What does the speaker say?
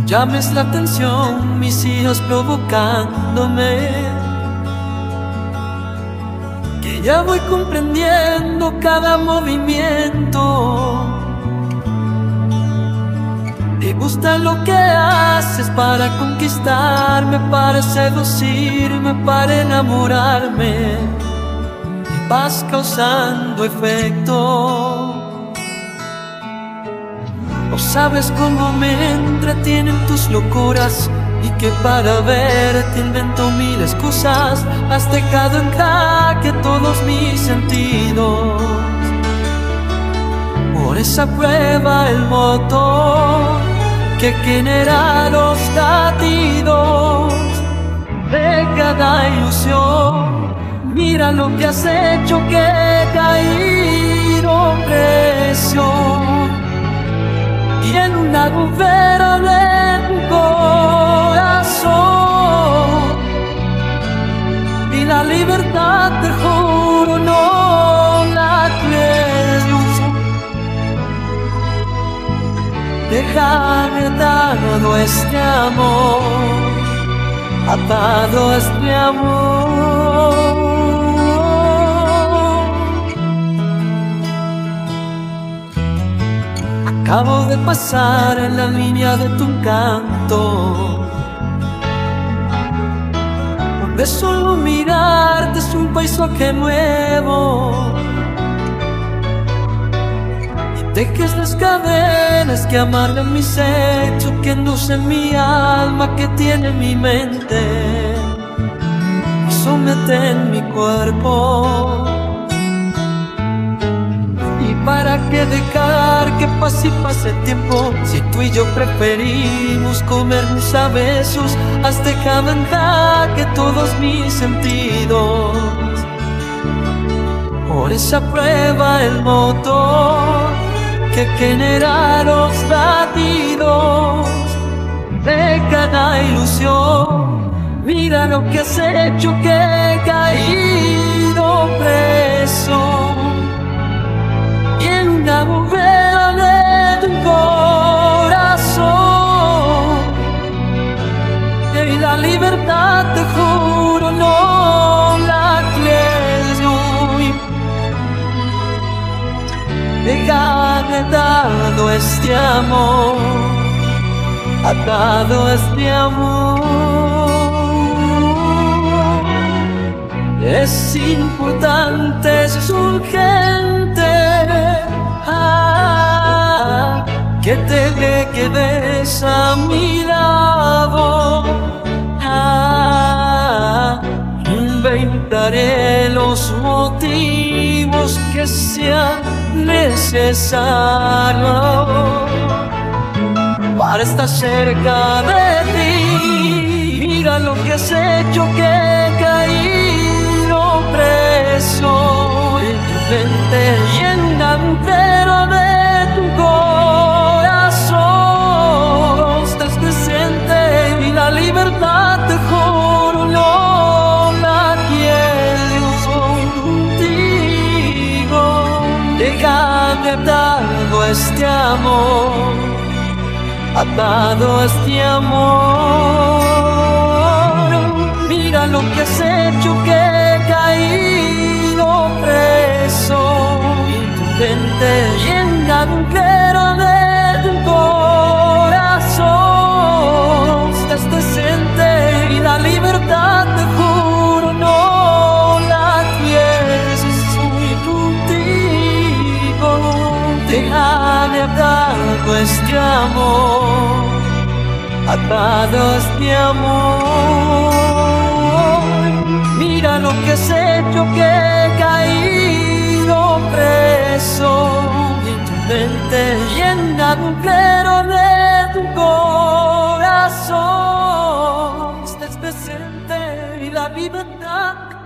llames la atención, mis hijos provocándome, que ya voy comprendiendo cada movimiento. Te gusta lo que haces para conquistarme, para seducirme, para enamorarme, y vas causando efecto. No sabes cómo me entretienen tus locuras, y que para verte invento mil excusas. Has dejado en jaque todos mis sentidos. Por esa prueba el motor que genera los latidos de cada ilusión. Mira lo que has hecho, que he caído preso, y en un agujero de tu corazón. Y la libertad, te juro, no la creo. Déjame atado a este amor, atado a este amor. Acabo de pasar en la línea de tu encanto, donde solo mirarte es un paisaje nuevo. Y dejes las cadenas que amargan mis hechos, que inducen mi alma, que tiene mi mente y someten mi cuerpo. ¿Para qué dejar que pase y pase el tiempo, si tú y yo preferimos comernos a besos? Has dejado en jaque todos mis sentidos. Por esa prueba el motor que genera los latidos de cada ilusión. Mira lo que has hecho, que he caído preso, y en un agujero de tu corazón. Y la libertad, te juro, no la creo. Déjame atado a este amor, atado a este amor. Es importante, es urgente, que te quedes a mi lado. Inventaré los motivos que sean necesarios para estar cerca de ti. Mira lo que has hecho, que he caído preso en tu mente y en un agujero de tu corazón. Estás presente y la libertad, te juro, no la quiero contigo. Déjame atado a este amor, atado a este amor. Mira lo que has hecho, que he caído preso en tu mente y en un agujero de tu corazón. Estás presente y la libertad, te juro, no la quieres. Estoy contigo. Déjame atado a este amor, atado a este amor. Mira lo que has hecho, que he caído preso en tu mente y en un agujero de tu corazón. Estás presente y la libertad